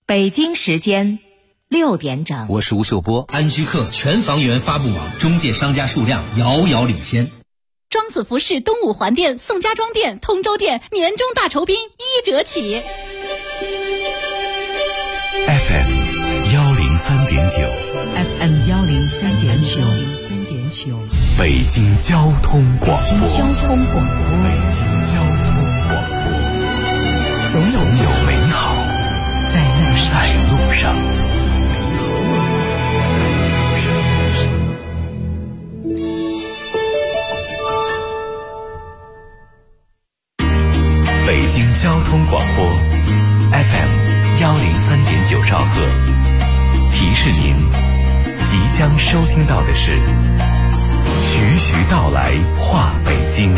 北京时间6点整。 我是吴秀波。 安居客全房源发布网中介商家数量遥遥领先。 庄子服饰东五环店、宋家庄店、通州店年终大酬宾1折起。 FM 103.9 FM 103.9 北京交通广播。 北京交通广播，总有美好在路上。 北京交通广播 FM 103.9兆赫，提示您即将收听到的是徐徐道来话北京。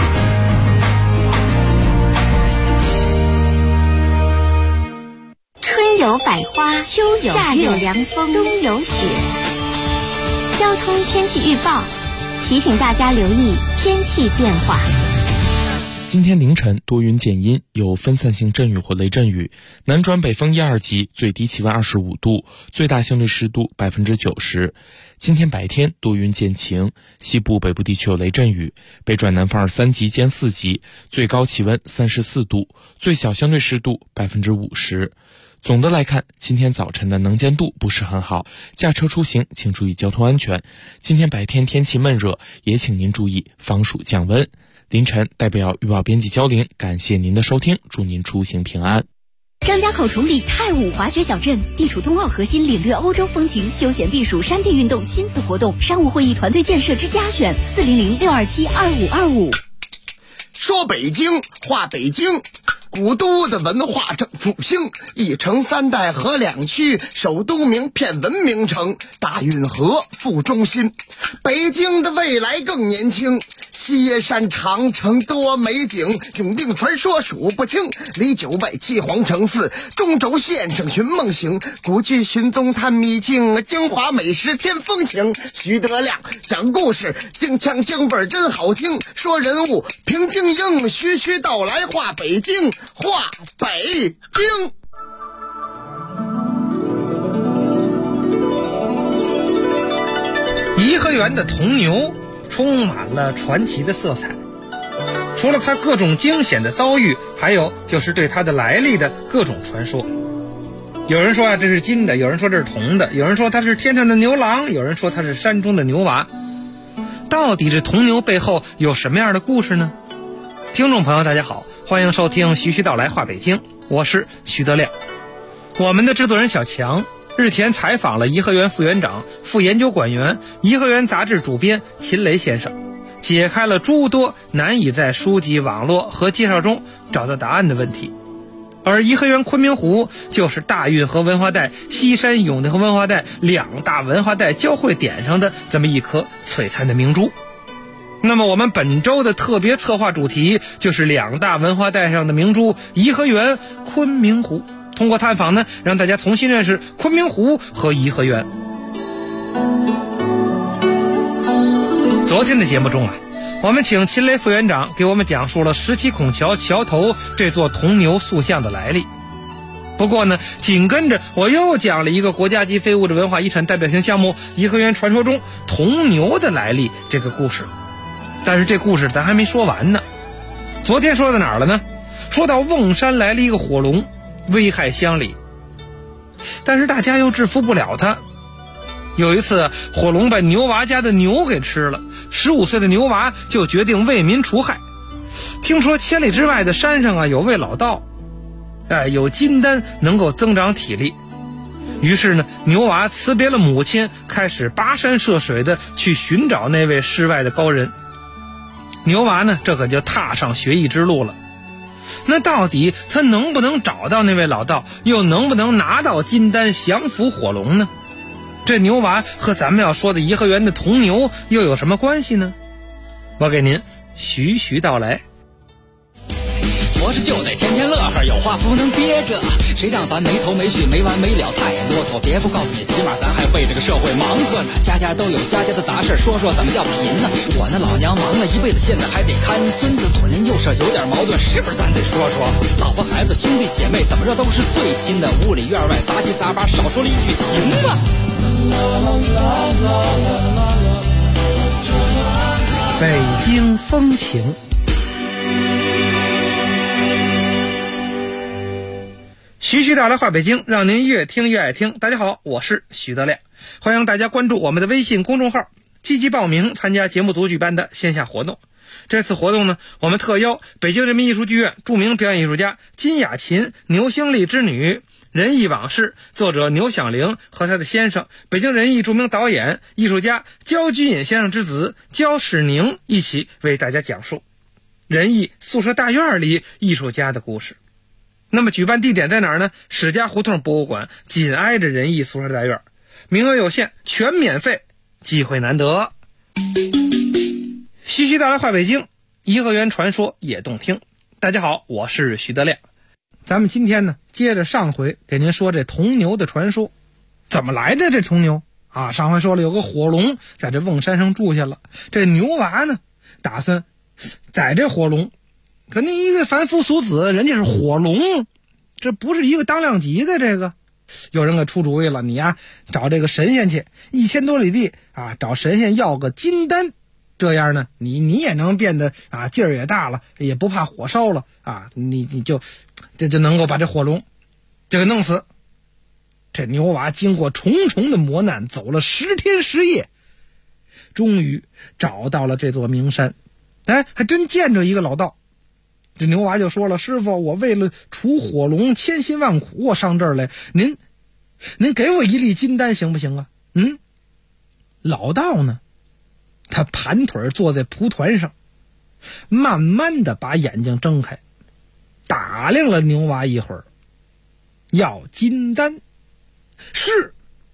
春有百花，秋有月，夏有凉风，冬有雪。交通天气预报提醒大家留意天气变化。 今天凌晨多云减阴，有分散性阵雨或雷阵雨，南转北风1、2级，最低气温25度，最大相对湿度90%。今天白天多云见晴，西部北部地区有雷阵雨，北转南风2、3级兼4级，最高气温34度，最小相对湿度50%。总的来看，今天早晨的能见度不是很好，驾车出行请注意交通安全。今天白天天气闷热，也请您注意防暑降温。凌晨代表预报编辑焦玲，感谢您的收听，祝您出行平安。 张家口崇礼太武滑雪小镇，地处冬奥核心，领略欧洲风情，休闲避暑，山地运动，亲子活动，商务会议，团队建设之佳选，400-627-2525。 说北京话北京，古都的文化正复兴，一城3代河2区，首都名片文明城，大运河副中心。北京的未来更年轻，西山长城多美景，永定传说数不清，里9外7皇城4，中轴线上寻梦行，古剧寻踪探秘境，京华美食添风情。徐德亮讲故事，京腔京味真好听，说人物评京英，徐徐道来话北京，话北京。 颐和园的铜牛充满了传奇的色彩，除了它各种惊险的遭遇，还有就是对它的来历的各种传说。有人说啊，这是金的，有人说这是铜的，有人说它是天上的牛郎，有人说它是山中的牛娃。到底这铜牛背后有什么样的故事呢？听众朋友大家好，欢迎收听徐徐道来话北京，我是徐德亮。我们的制作人小强日前采访了颐和园副园长、副研究馆员、颐和园杂志主编秦雷先生，解开了诸多难以在书籍、网络和介绍中找到答案的问题。而颐和园昆明湖就是大运河文化带、西山永定河文化带2大文化带交汇点上的这么一颗璀璨的明珠。那么我们本周的特别策划主题就是2大文化带上的明珠颐和园昆明湖。通过探访呢，让大家重新认识昆明湖和颐和园。昨天的节目中啊，我们请秦雷副园长给我们讲述了17孔桥桥头这座铜牛塑像的来历。不过呢，紧跟着我又讲了一个国家级非物质文化遗产代表性项目颐和园传说中铜牛的来历这个故事。但是这故事咱还没说完呢。昨天说到哪儿了呢？说到瓮山来了一个火龙，危害乡里，但是大家又制服不了它。有一次火龙把牛娃家的牛给吃了，15岁的牛娃就决定为民除害。听说千里之外的山上啊有位老道，有金丹能够增长体力。于是呢，牛娃辞别了母亲，开始跋山涉水的去寻找那位世外的高人。牛娃呢，这可就踏上学艺之路了。那到底他能不能找到那位老道，又能不能拿到金丹降服火龙呢？这牛娃和咱们要说的颐和园的铜牛又有什么关系呢？我给您徐徐道来。 我活着就得天天乐呵，有话不能憋着。谁让咱没头没绪没完没了太啰嗦，别不告诉你，起码咱还为这个社会忙活呢。家家都有家家的杂事，说说怎么叫贫呢？我那老娘忙了一辈子，现在还得看孙子，左邻右舍有点矛盾，是不是咱得说说？老婆孩子兄弟姐妹怎么着都是最亲的，屋里院外杂七杂八，少说了一句行吗？ 北京风情，徐徐道来话北京，让您越听越爱听。大家好，我是徐德亮，欢迎大家关注我们的微信公众号，积极报名参加节目组举办的线下活动。这次活动呢，我们特邀北京人民艺术剧院著名表演艺术家金雅琴、牛兴丽之女、仁义往事作者牛响铃和他的先生北京人艺著名导演艺术家焦居隐先生之子焦世宁一起为大家讲述仁义宿舍大院里艺术家的故事。那么举办地点在哪儿呢？史家胡同博物馆紧挨着仁义宿舍大院，名额有限，全免费，机会难得。徐徐道来话北京，颐和园传说也动听。大家好，我是徐德亮。咱们今天呢，接着上回给您说这铜牛的传说。怎么来的这铜牛啊？上回说了，有个火龙在这瓮山上住下了，这牛娃呢打算宰这火龙，可您一个凡夫俗子，人家是火龙，这不是一个当量级的。这个有人给出主意了，你呀找这个神仙去，1000多里地啊，找神仙要个金丹，这样呢你也能变得啊劲儿也大了，也不怕火烧了啊，你就能够把这火龙这个弄死。这牛娃经过重重的磨难，走了10天10夜，终于找到了这座名山。哎，还真见着一个老道。这牛娃就说了，师傅，我为了除火龙千辛万苦，我上这儿来，您给我一粒金丹行不行啊？老道呢，他盘腿坐在蒲团上，慢慢的把眼睛睁开，打量了牛娃一会儿，要金丹。是，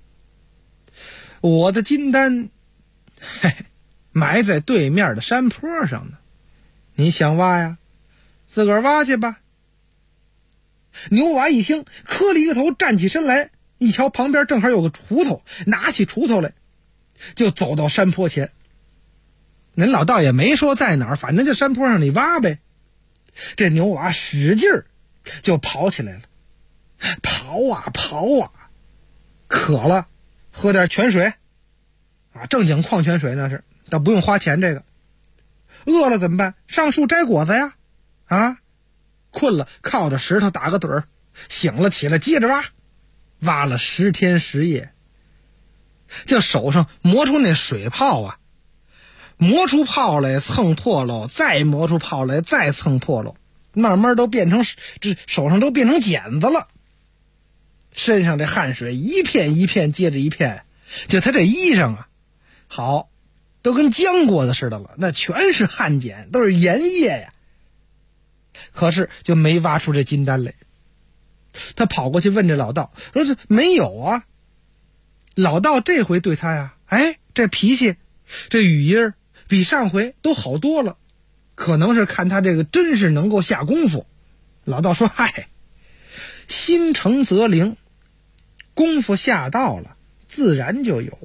我的金丹埋在对面的山坡上呢，你想挖呀，自个儿挖去吧。牛娃一听，磕了一个头，站起身来，一瞧旁边正好有个锄头，拿起锄头来，就走到山坡前。人老道也没说在哪儿，反正就山坡上你挖呗。这牛娃使劲儿就跑起来了，跑啊跑啊，渴了喝点泉水啊，正经矿泉水那是，倒不用花钱。这个饿了怎么办？上树摘果子呀。啊，困了靠着石头打个盹儿，醒了起来接着挖，挖了10天10夜，这手上磨出那水泡啊，磨出泡来蹭破喽，再磨出泡来再蹭破喽，慢慢都变成这手上都变成茧子了。身上这汗水一片一片接着一片，就他这衣裳啊，好都跟浆过的似的了，那全是汗碱，都是盐液呀。可是就没挖出这金丹来。他跑过去问这老道，说这没有啊。老道这回对他呀，这脾气这语音比上回都好多了，可能是看他这个真是能够下功夫。老道说，心诚则灵，功夫下到了自然就有。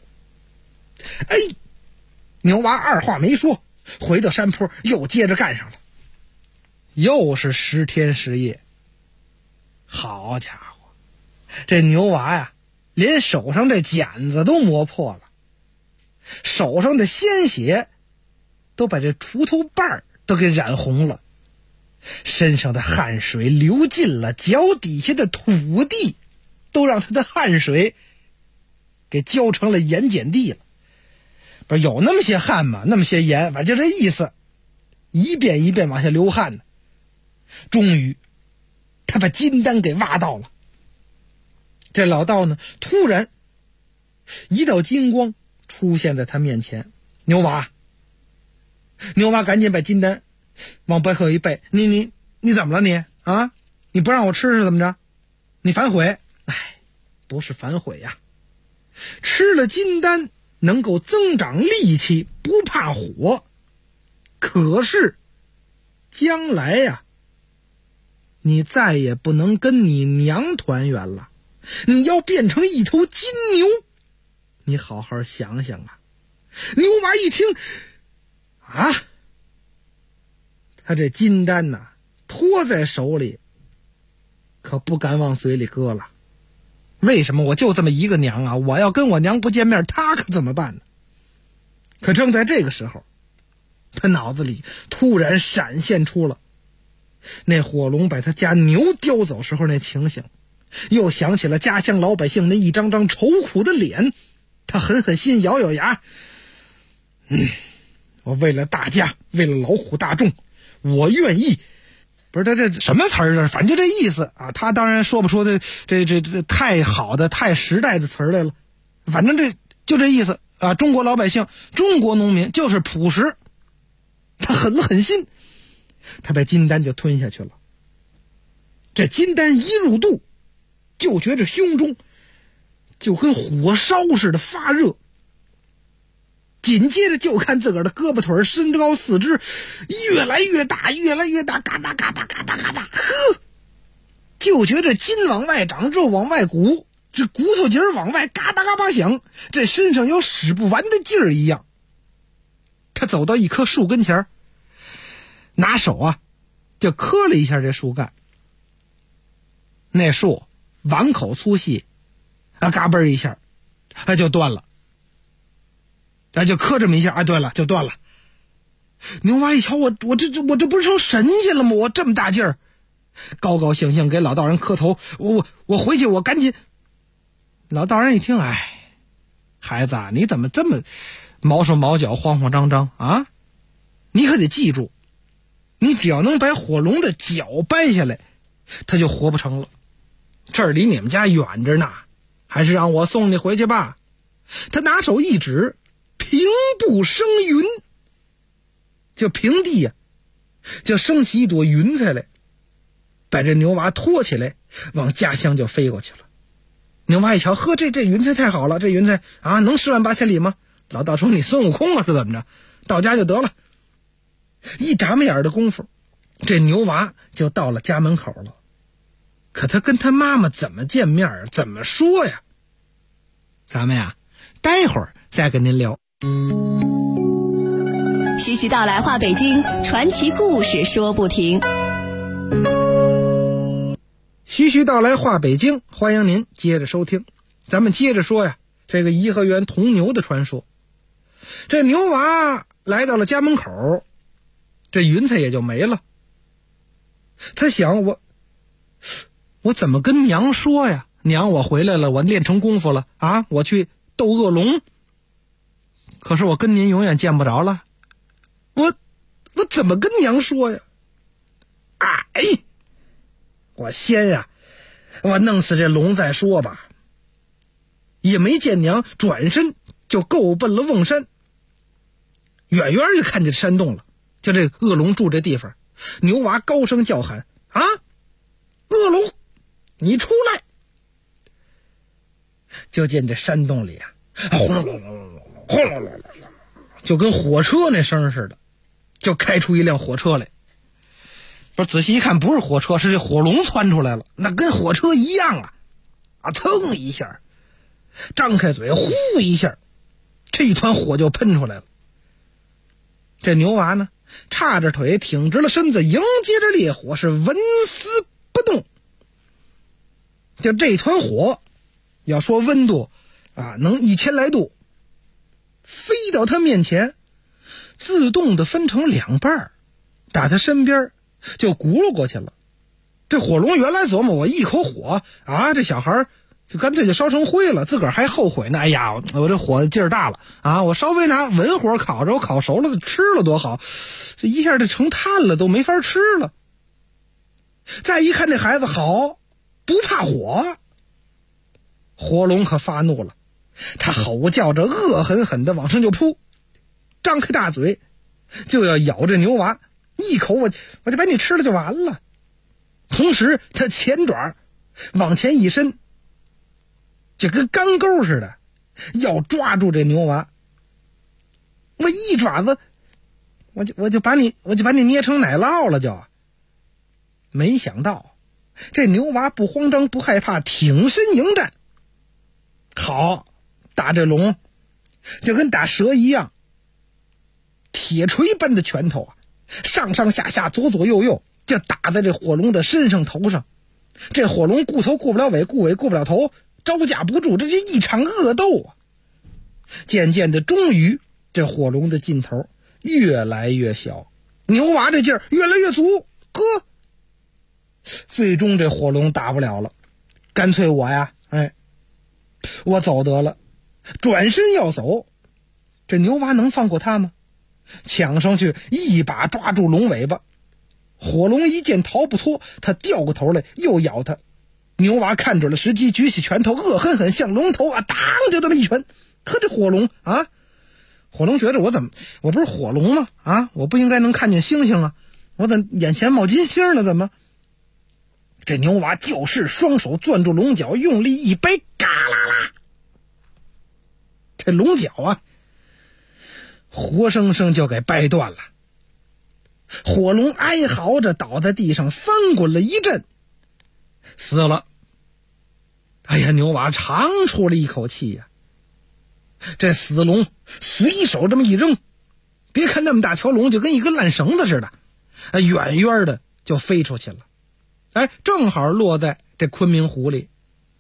牛娃二话没说，回到山坡又接着干上了，又是10天10夜。好家伙，这牛娃呀，连手上这茧子都磨破了，手上的鲜血都把这锄头瓣都给染红了，身上的汗水流尽了，脚底下的土地都让他的汗水给浇成了盐碱地了。不是有那么些汗吗？那么些盐，反正就这意思，一遍一遍往下流汗呢。终于他把金丹给挖到了。这老道呢，突然一道金光出现在他面前。牛娃赶紧把金丹往背后一背，你怎么了你啊？你不让我吃是怎么着？你反悔？不是反悔呀，吃了金丹能够增长力气，不怕火。可是将来呀， 你再也不能跟你娘团圆了，你要变成一头金牛。你好好想想啊。牛娃一听啊，他这金丹呐，托在手里可不敢往嘴里搁了。为什么？我就这么一个娘啊，我要跟我娘不见面，他可怎么办呢？可正在这个时候，他脑子里突然闪现出了那火龙把他家牛叼走时候那情形，又想起了家乡老百姓那一张张愁苦的脸。他狠狠心，咬咬牙，我为了大家，为了老虎大众，我愿意。不是他这什么词儿啊？反正就这意思啊。他当然说不出这太好的、太时代的词儿来了。反正就这意思啊。中国老百姓、中国农民就是朴实。他狠了狠心，他把金丹就吞下去了。这金丹一入肚，就觉着胸中就跟火烧似的发热。紧接着就看自个儿的胳膊腿身高四肢越来越大，越来越大，嘎巴嘎巴嘎巴嘎巴，呵，就觉着筋往外长，肉往外鼓，这骨头节往外嘎巴嘎巴响，这身上有使不完的劲儿一样。他走到一棵树跟前，拿手啊就磕了一下这树干，那树碗口粗细啊，嘎嘣一下就断了。就磕这么一下，对了，就断了。牛娃一瞧，我这不是成神仙了吗？我这么大劲儿，高高兴兴给老道人磕头。我回去，我赶紧。老道人一听，孩子啊，你怎么这么毛手毛脚、慌慌张张啊？你可得记住，你只要能把火龙的脚掰下来，他就活不成了。这儿离你们家远着呢，还是让我送你回去吧。他拿手一指。平步生云，就平地呀，就升起一朵云彩来，把这牛娃拖起来，往家乡就飞过去了。牛娃一瞧，呵，这云彩太好了，这云彩啊，能10万8千里吗？老道说你孙悟空啊，是怎么着？到家就得了。一眨巴眼的功夫，这牛娃就到了家门口了。可他跟他妈妈怎么见面，怎么说呀？咱们呀，待会儿再跟您聊。 徐徐道来话北京，传奇故事说不停。 徐徐道来话北京，欢迎您接着收听。咱们接着说呀，这个颐和园铜牛的传说。这牛娃来到了家门口，这云彩也就没了。他想，我怎么跟娘说呀？娘，我回来了，我练成功夫了啊，我去斗恶龙。可是我跟您永远见不着了，我怎么跟娘说呀？我先呀，我弄死这龙再说吧。也没见娘，转身就够奔了瓮山。远远就看见山洞了，就这恶龙住这地方。牛娃高声叫喊：啊，恶龙，你出来！就见这山洞里啊，轰隆隆隆轰隆隆隆，就跟火车那声似的，就开出一辆火车来。不是，仔细一看，不是火车，是这火龙窜出来了，那跟火车一样啊！噌一下，张开嘴，呼一下，这一团火就喷出来了。这牛娃呢，叉着腿，挺直了身子，迎接着烈火，是纹丝不动。就这团火，要说温度啊，能1000来度。飞到他面前，自动的分成2半，打他身边就轱辘过去了。这火龙原来琢磨，我一口火啊，这小孩就干脆就烧成灰了，自个儿还后悔呢。哎呀，我这火劲儿大了啊！我稍微拿文火烤着，我烤熟了吃了多好，这一下就成炭了，都没法吃了。再一看这孩子好，不怕火，火龙可发怒了。他吼叫着，恶狠狠地往上就扑，张开大嘴就要咬这牛娃，一口我就把你吃了就完了。同时他前爪往前一伸，就跟钢钩似的，要抓住这牛娃。我一爪子我就把你捏成奶酪了就。没想到这牛娃不慌张不害怕，挺身迎战。好，打这龙就跟打蛇一样，铁锤般的拳头啊，上上下下左左右右就打在这火龙的身上头上。这火龙顾头顾不了尾，顾尾顾不了头，招架不住，这是一场恶斗啊。渐渐的，终于这火龙的劲头越来越小，牛娃这劲儿越来越足，最终这火龙打不了了，干脆我走得了，转身要走。这牛娃能放过他吗？抢上去一把抓住龙尾巴，火龙一见逃不脱，他掉过头来又咬他。牛娃看准了时机，举起拳头，恶狠狠向龙头当就这么一拳。呵，这火龙火龙觉着我不是火龙吗？我不应该能看见星星啊，我怎眼前冒金星呢？怎么？这牛娃就是双手攥住龙角，用力一掰，嘎啦啦，这龙角活生生就给掰断了。火龙哀嚎着倒在地上，翻滚了一阵，死了。哎呀，牛娃长出了一口气呀。这死龙随手这么一扔，别看那么大条龙就跟一根烂绳子似的，远远的就飞出去了。正好落在这昆明湖里，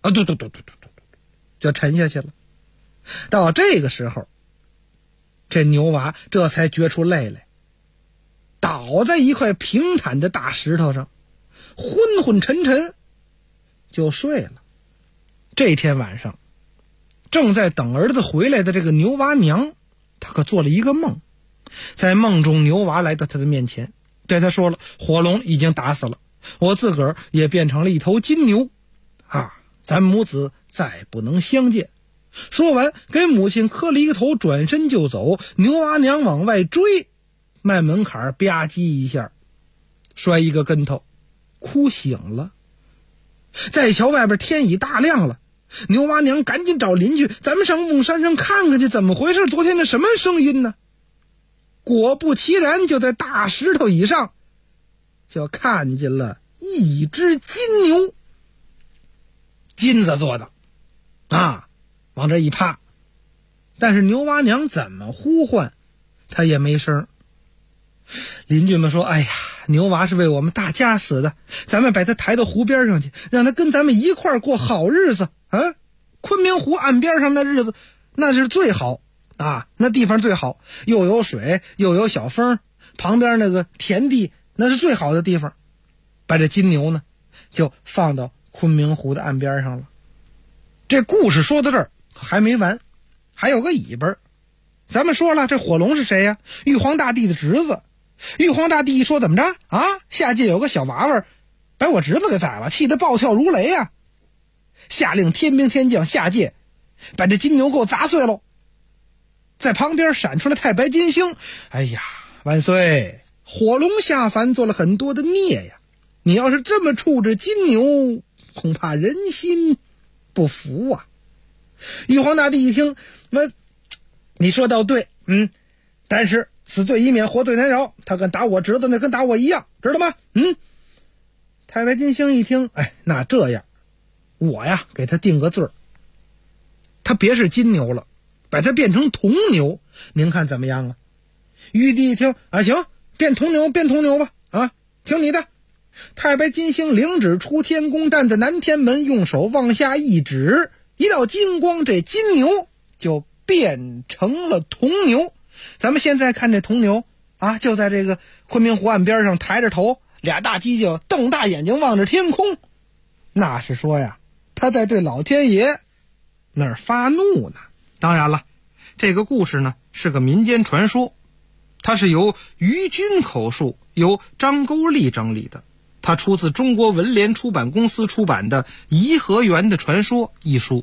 就沉下去了。到这个时候，这牛娃这才觉出累来，倒在一块平坦的大石头上，昏昏沉沉就睡了。这天晚上，正在等儿子回来的这个牛娃娘，她可做了一个梦。在梦中，牛娃来到她的面前，对她说了，火龙已经打死了，我自个儿也变成了一头金牛咱母子再不能相见。说完给母亲磕了一个头，转身就走。牛娃娘往外追，迈门槛吧唧一下摔一个跟头，哭醒了。再瞧外边天已大亮了，牛娃娘赶紧找邻居，咱们上瓮山上看看去，怎么回事？昨天那什么声音呢？果不其然，就在大石头以上就看见了一只金牛，金子做的往这一趴。但是牛娃娘怎么呼唤他也没声。邻居们说，哎呀，牛娃是为我们大家死的，咱们把他抬到湖边上去，让他跟咱们一块过好日子昆明湖岸边上的日子那是最好那地方最好，又有水又有小风，旁边那个田地那是最好的地方。把这金牛呢就放到昆明湖的岸边上了。这故事说到这儿还没完，还有个尾巴。咱们说了，这火龙是谁呀？玉皇大帝的侄子。玉皇大帝一说，怎么着下界有个小娃娃把我侄子给宰了，气得暴跳如雷下令天兵天将下界把这金牛给我砸碎喽。在旁边闪出了太白金星，哎呀，万岁，火龙下凡做了很多的孽呀，你要是这么处置金牛，恐怕人心不服玉皇大帝一听，你说倒对，但是死罪已免，活罪难饶，他敢打我侄子，那跟打我一样，知道吗？太白金星一听，那这样我呀给他定个罪儿，他别是金牛了，把他变成铜牛，您看怎么样玉帝一听行，变铜牛吧听你的。太白金星领旨出天宫，站在南天门，用手往下一指，一道金光，这金牛就变成了铜牛。咱们现在看这铜牛就在这个昆明湖岸边上抬着头，俩大犄角瞪大眼睛望着天空，那是说呀，他在对老天爷那儿发怒呢。当然了，这个故事呢是个民间传说，它是由于军口述，由张钩娌整理的。它出自中国文联出版公司出版的《颐和园的传说》一书。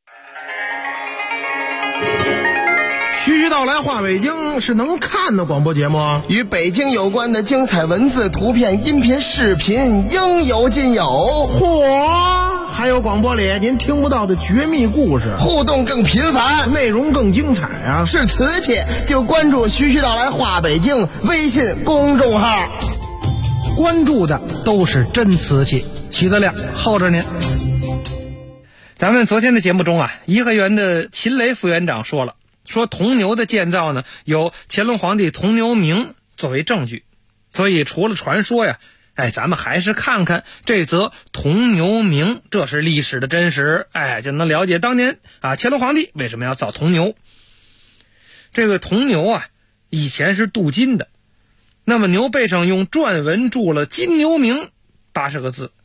徐徐道来话北京是能看的广播节目， 与北京有关的精彩文字、图片、音频、视频应有尽有。 嚯，还有广播里您听不到的绝密故事， 互动更频繁， 内容更精彩啊！ 是瓷器就关注徐徐道来话北京微信公众号， 关注的都是真瓷器。 齐德亮候着您。 咱们昨天的节目中啊，颐和园的秦雷副园长说了，说铜牛的建造呢，有乾隆皇帝铜牛铭作为证据，所以除了传说呀，咱们还是看看这则铜牛铭，这是历史的真实，就能了解当年乾隆皇帝为什么要造铜牛。这个铜牛啊，以前是镀金的，那么牛背上用篆文铸了金牛铭80个字，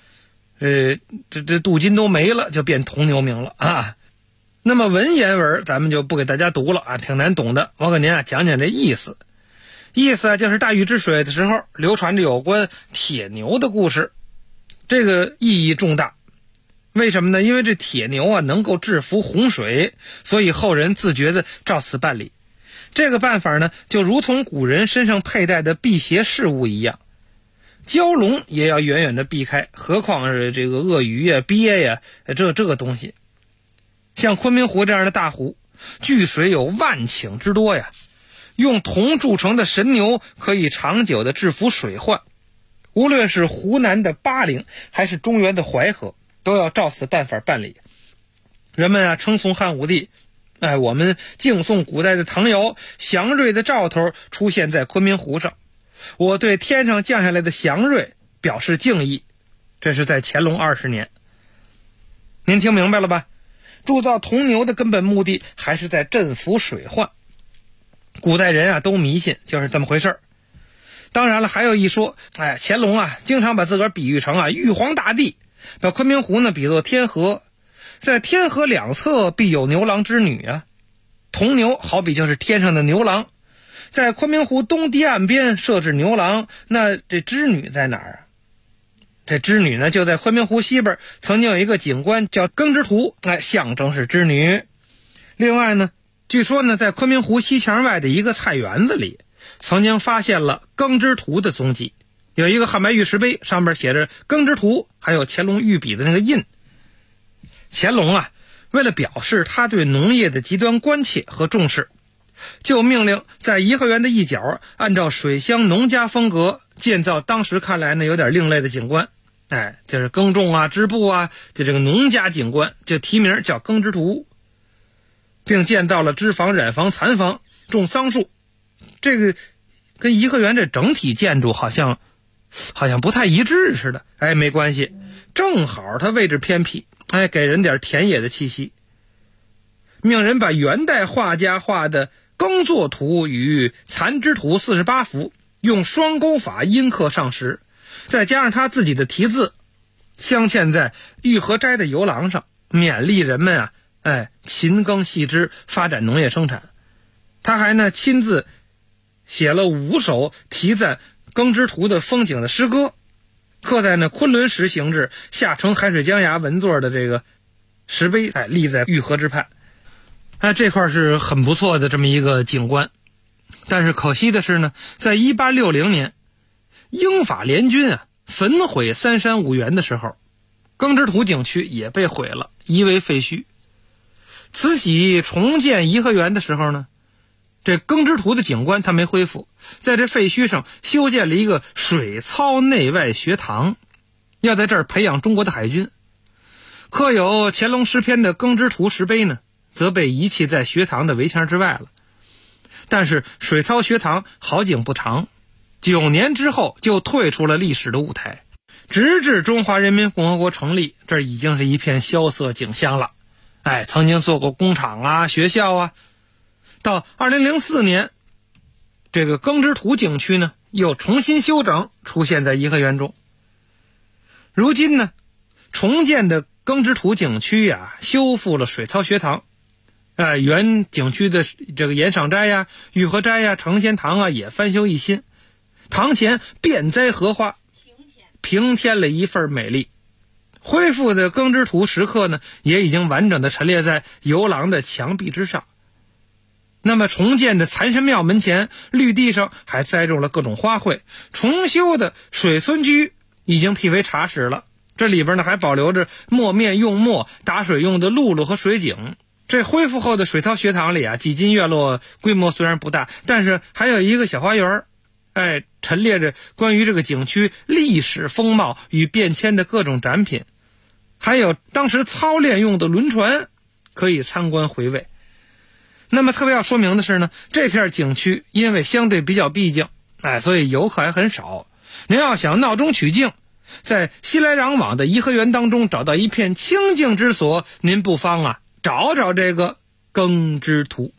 这镀金都没了，就变铜牛铭了啊。那么文言文咱们就不给大家读了啊，挺难懂的，我给您讲讲这意思。意思就是大禹治水的时候流传着有关铁牛的故事，这个意义重大。为什么呢？因为这铁牛啊能够制服洪水，所以后人自觉的照此办理。这个办法呢，就如同古人身上佩戴的辟邪饰物一样，蛟龙也要远远的避开，何况是这个鳄鱼呀、鳖呀，这个东西。像昆明湖这样的大湖，聚水有10000顷之多呀，用铜铸成的神牛可以长久的制服水患。无论是湖南的巴陵还是中原的淮河，都要照此办法办理。人们称颂汉武帝，我们敬颂古代的唐尧，祥瑞的兆头出现在昆明湖上。我对天上降下来的祥瑞表示敬意。这是在乾隆20年。您听明白了吧？铸造铜牛的根本目的还是在镇服水患。古代人都迷信，就是这么回事。当然了，还有一说，乾隆经常把自个儿比喻成玉皇大帝，把昆明湖呢比作天河，在天河两侧必有牛郎织女啊。铜牛好比就是天上的牛郎，在昆明湖东堤岸边设置牛郎，那这织女在哪儿啊？这织女呢就在昆明湖西边，曾经有一个景观叫耕织图，象征是织女。另外呢，据说呢在昆明湖西墙外的一个菜园子里，曾经发现了耕织图的踪迹，有一个汉白玉石碑，上面写着耕织图，还有乾隆御笔的那个印。乾隆为了表示他对农业的极端关切和重视，就命令在颐和园的一角按照水乡农家风格建造当时看来呢有点另类的景观，就是耕种织布就这个农家景观，就题名叫耕织图，并建造了织房、染房、蚕房，种桑树。这个跟颐和园这整体建筑好像不太一致似的，没关系，正好它位置偏僻，给人点田野的气息。命人把元代画家画的耕作图与蚕织图48幅用双钩法阴刻上石，再加上他自己的题字，镶嵌在玉河斋的游廊上，勉励人们勤耕细织，发展农业生产。他还呢亲自写了5首题赞耕织图的风景的诗歌，刻在呢昆仑石形制下承海水江崖纹座的这个石碑，立在玉河之畔。这块是很不错的这么一个景观。但是可惜的是呢，在1860年英法联军焚毁三山五园的时候，耕织图景区也被毁了，夷为废墟。慈禧重建颐和园的时候呢，这耕织图的景观它没恢复，在这废墟上修建了一个水操内外学堂，要在这儿培养中国的海军。刻有乾隆诗篇的耕织图石碑呢，则被遗弃在学堂的围墙之外了。但是水操学堂好景不长，9年之后就退出了历史的舞台，直至中华人民共和国成立，这已经是一片萧瑟景象了。曾经做过工厂学校到2004年，这个耕织图景区呢又重新修整，出现在颐和园中。如今呢，重建的耕织图景区修复了水操学堂，原景区的这个岩赏斋玉河斋承仙堂也翻修一新，堂前遍栽荷花，平添了一份美丽。恢复的耕织图石刻呢，也已经完整的陈列在游廊的墙壁之上。那么重建的蚕神庙门前绿地上还栽种了各种花卉，重修的水村居已经辟为茶室了，这里边呢还保留着磨面用墨、打水用的辘轳和水井。这恢复后的水操学堂里几进院落规模虽然不大，但是还有一个小花园， 陈列着关于这个景区历史风貌与变迁的各种展品，还有当时操练用的轮船可以参观回味。那么特别要说明的是呢，这片景区因为相对比较僻静，所以游客还很少。您要想闹中取静，在熙来攘往的颐和园当中找到一片清静之所，您不妨找找这个耕织图。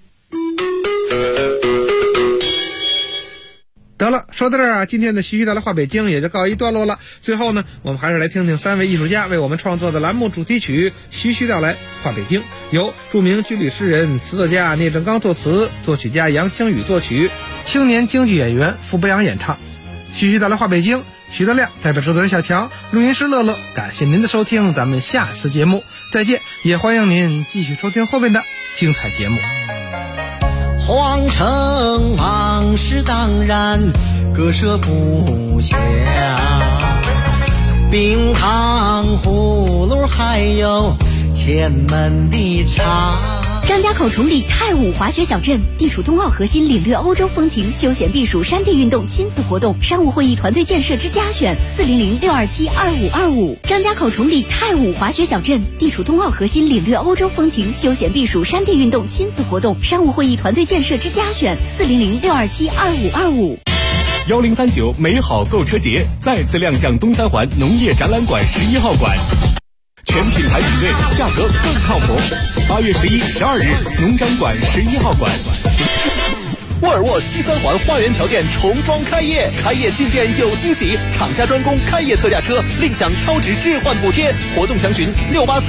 得了，说到这儿今天的徐徐道来话北京也就告一段落了。最后呢，我们还是来听听3位艺术家为我们创作的栏目主题曲《徐徐道来话北京》，由著名军旅诗人、词作家聂政刚作词，作曲家杨清宇作曲，青年京剧演员傅博阳演唱。徐徐道来话北京，徐德亮代表制作人小强，录音师乐乐，感谢您的收听，咱们下次节目再见，也欢迎您继续收听后面的精彩节目。 皇城往事当然割舍不下，冰糖葫芦还有前门的茶。 张家口崇礼太武滑雪小镇地处冬奥核心，领略欧洲风情，休闲避暑，山地运动，亲子活动，商务会议团队建设之家选，400-627-2525。张家口崇礼太武滑雪小镇地处冬奥核心，领略欧洲风情，休闲避暑，山地运动，亲子活动，商务会议团队建设之家选，400-627-2525。 1039美好购车节再次亮相东三环农业展览馆11号馆，全品牌比对，价格更靠谱。8月11、12日，农展馆11号馆。 沃尔沃西三环花园桥店重装开业，开业进店有惊喜，厂家专供开业特价车，另享超值置换补贴。活动详询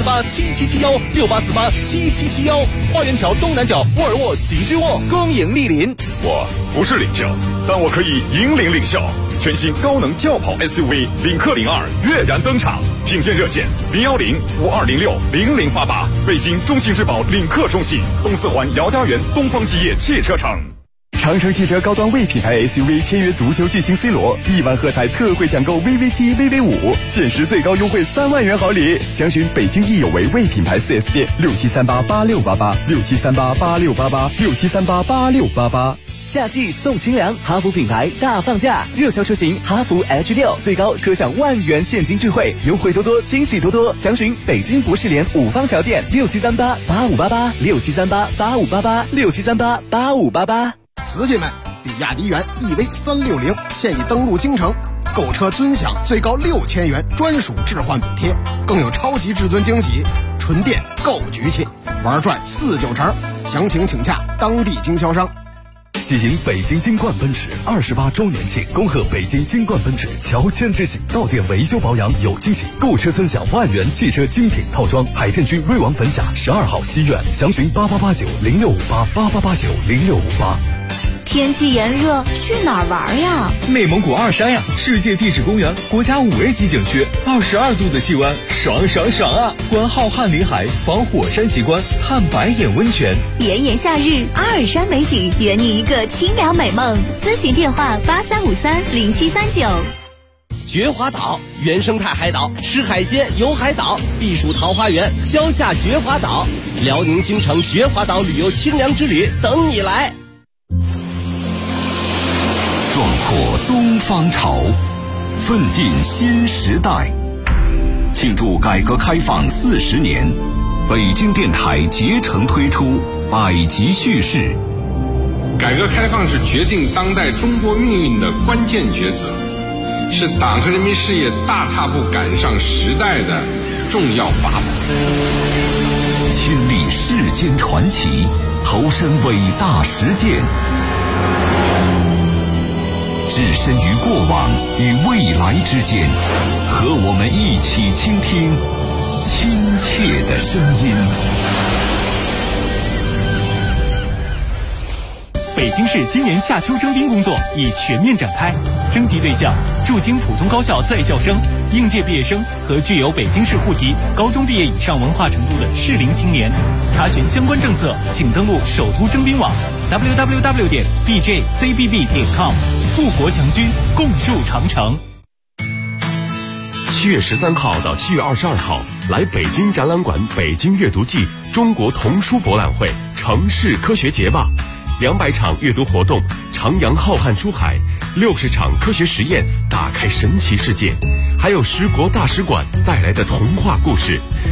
68487771，68487771。花园桥东南角沃尔沃极致沃，恭迎莅临。 我不是领教，但我可以引领领校。全新高能轿跑 SUV 领克02跃然登场，品鉴热线010-5206-0088，北京中信质保领克中信，东四环姚家园东方基业汽车城。 长城汽车高端 V 品牌 SUV 签约足球巨星 C 罗，1万喝彩特惠抢购 VV7、VV5，限时最高优惠3万元好礼。详询北京易有为 V 品牌 4S 店，67388688，67388688，67388688。 夏季送清凉，哈弗品牌大放价，热销车型哈弗 H6最高可享1万元现金钜惠，优惠多多，惊喜多多。详询北京博士联五方桥店，67388588，67388588，67388588。 瓷器们，比亚迪元 EV360现已登陆京城，购车尊享最高6000元专属置换补贴，更有超级至尊惊喜，纯电购局气，玩转49成。详情请洽当地经销商。 喜迎北京金冠奔驰28周年庆，恭贺北京金冠奔驰乔迁之喜，到店维修保养有惊喜，购车尊享1万元汽车精品套装，海淀区瑞王粉甲12号西苑，详询88890658，88890658。 天气炎热，去哪儿玩呀？ 内蒙古二山呀，世界地质公园，国家5A级景区，22度的气温，爽爽爽啊！观浩瀚林海，访火山奇观，探白眼温泉。 炎炎夏日，阿尔山美景，圆你一个清凉美梦。咨询电话83530739。 绝华岛，原生态海岛，吃海鲜游海岛，避暑桃花源，消夏绝华岛，辽宁新城绝华岛旅游清凉之旅等你来。 壮阔东方潮，奋进新时代。庆祝改革开放40年，北京电台竭诚推出百集叙事。 改革开放是决定当代中国命运的关键抉择，是党和人民事业大踏步赶上时代的重要法宝。 亲历世间传奇，投身伟大实践，置身于过往与未来之间，和我们一起倾听亲切的声音。 北京市今年夏秋征兵工作已全面展开，征集对象驻京普通高校在校生、应届毕业生和具有北京市户籍、高中毕业以上文化程度的适龄青年。查询相关政策，请登录首都征兵网 www.bjzbb.com。富国强军，共筑长城。 7月13号到7月22号，来北京展览馆北京阅读季中国童书博览会城市科学节吧，200场阅读活动， 徜徉浩瀚出海，60场科学实验打开神奇世界，还有10国大使馆带来的童话故事。